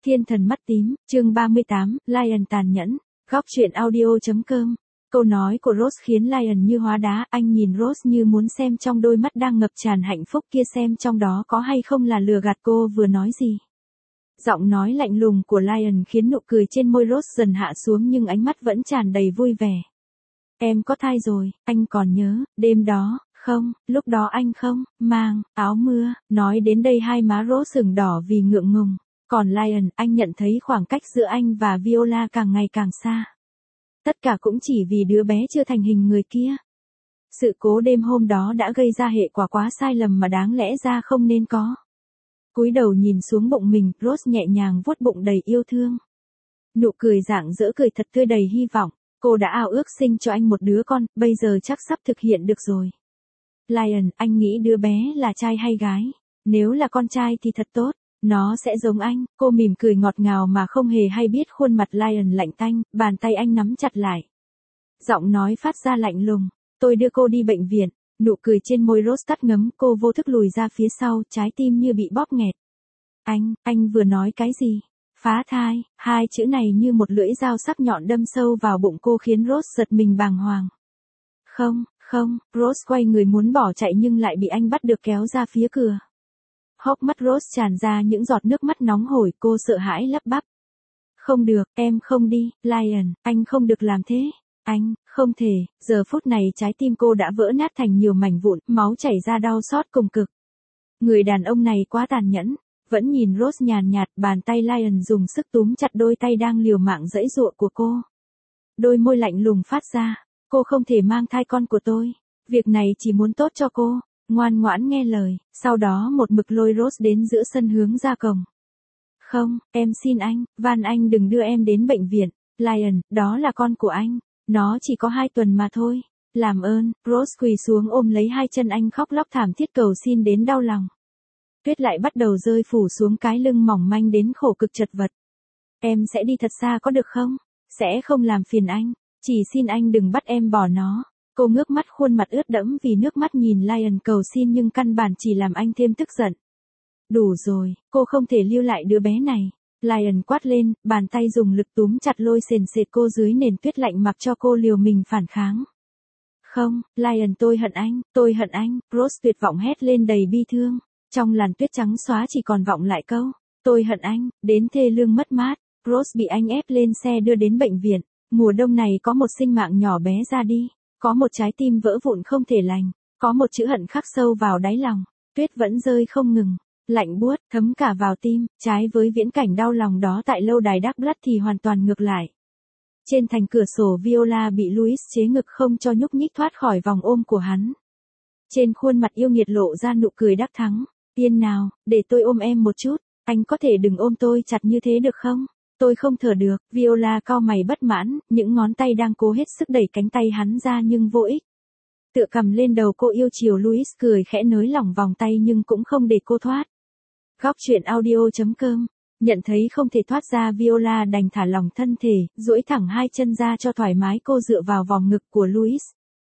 Thiên thần mắt tím, chương 38, Lion tàn nhẫn. Góc truyện audio.com. Câu nói của Rose khiến Lion như hóa đá, anh nhìn Rose như muốn xem trong đôi mắt đang ngập tràn hạnh phúc kia xem trong đó có hay không là lừa gạt cô vừa nói gì. Giọng nói lạnh lùng của Lion khiến nụ cười trên môi Rose dần hạ xuống nhưng ánh mắt vẫn tràn đầy vui vẻ. Em có thai rồi, anh còn nhớ, đêm đó, không, lúc đó anh không, mang, áo mưa, nói đến đây hai má Rose ửng đỏ vì ngượng ngùng. Còn Lion, anh nhận thấy khoảng cách giữa anh và Viola càng ngày càng xa. Tất cả cũng chỉ vì đứa bé chưa thành hình người kia. Sự cố đêm hôm đó đã gây ra hệ quả quá sai lầm mà đáng lẽ ra không nên có. Cúi đầu nhìn xuống bụng mình, Rose nhẹ nhàng vuốt bụng đầy yêu thương. Nụ cười rạng rỡ cười thật tươi đầy hy vọng. Cô đã ao ước sinh cho anh một đứa con, bây giờ chắc sắp thực hiện được rồi. Lion, anh nghĩ đứa bé là trai hay gái? Nếu là con trai thì thật tốt. Nó sẽ giống anh, cô mỉm cười ngọt ngào mà không hề hay biết khuôn mặt Lion lạnh tanh, bàn tay anh nắm chặt lại. Giọng nói phát ra lạnh lùng, tôi đưa cô đi bệnh viện, nụ cười trên môi Rose tắt ngấm, cô vô thức lùi ra phía sau, trái tim như bị bóp nghẹt. Anh vừa nói cái gì? Phá thai, hai chữ này như một lưỡi dao sắc nhọn đâm sâu vào bụng cô khiến Rose giật mình bàng hoàng. Không, Rose quay người muốn bỏ chạy nhưng lại bị anh bắt được kéo ra phía cửa. Hốc mắt Rose tràn ra những giọt nước mắt nóng hổi, cô sợ hãi lắp bắp. Không được, em không đi, Lion, anh không được làm thế. Anh, không thể, giờ phút này trái tim cô đã vỡ nát thành nhiều mảnh vụn, máu chảy ra đau xót cùng cực. Người đàn ông này quá tàn nhẫn, vẫn nhìn Rose nhàn nhạt, bàn tay Lion dùng sức túm chặt đôi tay đang liều mạng giãy giụa của cô. Đôi môi lạnh lùng phát ra, cô không thể mang thai con của tôi, việc này chỉ muốn tốt cho cô. Ngoan ngoãn nghe lời, sau đó một mực lôi Rose đến giữa sân hướng ra cổng. Không, em xin anh, van anh đừng đưa em đến bệnh viện. Lion, đó là con của anh, nó chỉ có 2 tuần mà thôi. Làm ơn, Rose quỳ xuống ôm lấy hai chân anh khóc lóc thảm thiết cầu xin đến đau lòng. Tuyết lại bắt đầu rơi phủ xuống cái lưng mỏng manh đến khổ cực chật vật. Em sẽ đi thật xa có được không? Sẽ không làm phiền anh, chỉ xin anh đừng bắt em bỏ nó. Cô ngước mắt khuôn mặt ướt đẫm vì nước mắt nhìn Lion cầu xin nhưng căn bản chỉ làm anh thêm tức giận. Đủ rồi, cô không thể lưu lại đứa bé này. Lion quát lên, bàn tay dùng lực túm chặt lôi sền sệt cô dưới nền tuyết lạnh mặc cho cô liều mình phản kháng. Không, Lion tôi hận anh, Rose tuyệt vọng hét lên đầy bi thương. Trong làn tuyết trắng xóa chỉ còn vọng lại câu, tôi hận anh, đến thê lương mất mát. Rose bị anh ép lên xe đưa đến bệnh viện. Mùa đông này có một sinh mạng nhỏ bé ra đi. Có một trái tim vỡ vụn không thể lành, có một chữ hận khắc sâu vào đáy lòng, tuyết vẫn rơi không ngừng, lạnh buốt, thấm cả vào tim, trái với viễn cảnh đau lòng đó tại lâu đài Dark Blood thì hoàn toàn ngược lại. Trên thành cửa sổ Viola bị Louis chế ngực không cho nhúc nhích thoát khỏi vòng ôm của hắn. Trên khuôn mặt yêu nghiệt lộ ra nụ cười đắc thắng, tiên nào, để tôi ôm em một chút, anh có thể đừng ôm tôi chặt như thế được không? Tôi không thở được, Viola cau mày bất mãn, những ngón tay đang cố hết sức đẩy cánh tay hắn ra nhưng vô ích. Tựa cầm lên đầu cô yêu chiều Louis cười khẽ nới lỏng vòng tay nhưng cũng không để cô thoát. Góc truyện audio.com. Nhận thấy không thể thoát ra Viola đành thả lỏng thân thể, duỗi thẳng hai chân ra cho thoải mái cô dựa vào vòng ngực của Louis.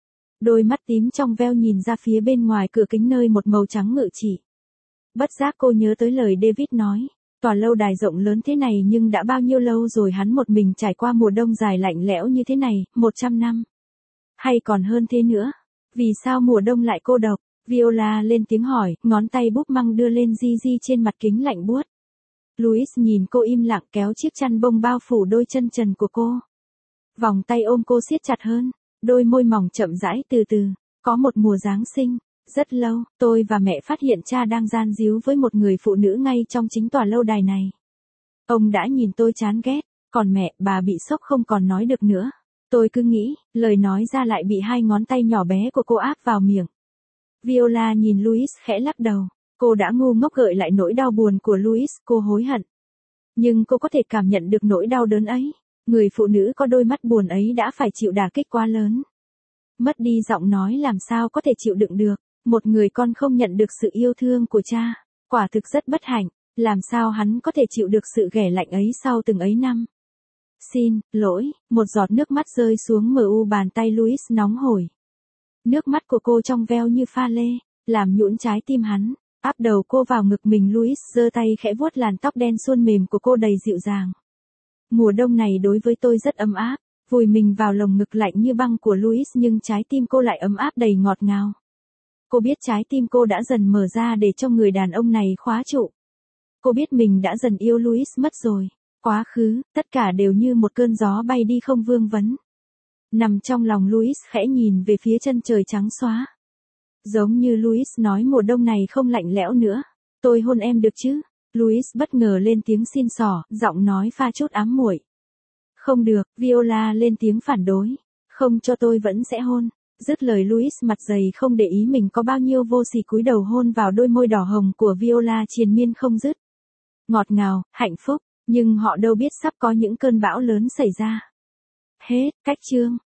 Đôi mắt tím trong veo nhìn ra phía bên ngoài cửa kính nơi một màu trắng ngự trị. Bất giác cô nhớ tới lời David nói. Tòa lâu đài rộng lớn thế này nhưng đã bao nhiêu lâu rồi hắn một mình trải qua mùa đông dài lạnh lẽo như thế này, 100 năm. Hay còn hơn thế nữa. Vì sao mùa đông lại cô độc? Viola lên tiếng hỏi, ngón tay búp măng đưa lên di di trên mặt kính lạnh buốt. Louis nhìn cô im lặng kéo chiếc chăn bông bao phủ đôi chân trần của cô. Vòng tay ôm cô siết chặt hơn, đôi môi mỏng chậm rãi từ từ. Có một mùa Giáng sinh. Rất lâu, tôi và mẹ phát hiện cha đang gian díu với một người phụ nữ ngay trong chính tòa lâu đài này. Ông đã nhìn tôi chán ghét, còn mẹ, bà bị sốc không còn nói được nữa. Tôi cứ nghĩ, lời nói ra lại bị hai ngón tay nhỏ bé của cô áp vào miệng. Viola nhìn Louis khẽ lắc đầu, cô đã ngu ngốc gợi lại nỗi đau buồn của Louis, cô hối hận. Nhưng cô có thể cảm nhận được nỗi đau đớn ấy, người phụ nữ có đôi mắt buồn ấy đã phải chịu đả kích quá lớn. Mất đi giọng nói làm sao có thể chịu đựng được. Một người con không nhận được sự yêu thương của cha, quả thực rất bất hạnh, làm sao hắn có thể chịu được sự ghẻ lạnh ấy sau từng ấy năm. Xin lỗi, một giọt nước mắt rơi xuống mu bàn tay Louis nóng hổi. Nước mắt của cô trong veo như pha lê, làm nhũn trái tim hắn. Áp đầu cô vào ngực mình, Louis giơ tay khẽ vuốt làn tóc đen suôn mềm của cô đầy dịu dàng. Mùa đông này đối với tôi rất ấm áp, vùi mình vào lồng ngực lạnh như băng của Louis nhưng trái tim cô lại ấm áp đầy ngọt ngào. Cô biết trái tim cô đã dần mở ra để cho người đàn ông này khóa trụ. Cô biết mình đã dần yêu Louis mất rồi. Quá khứ, tất cả đều như một cơn gió bay đi không vương vấn. Nằm trong lòng Louis khẽ nhìn về phía chân trời trắng xóa. Giống như Louis nói mùa đông này không lạnh lẽo nữa. Tôi hôn em được chứ? Louis bất ngờ lên tiếng xin xỏ, giọng nói pha chút ám muội. Không được, Viola lên tiếng phản đối. Không cho tôi vẫn sẽ hôn. Dứt lời Louis mặt dày không để ý mình có bao nhiêu vô sỉ cúi đầu hôn vào đôi môi đỏ hồng của Viola triền miên không dứt. Ngọt ngào, hạnh phúc, nhưng họ đâu biết sắp có những cơn bão lớn xảy ra. Hết, cách chương.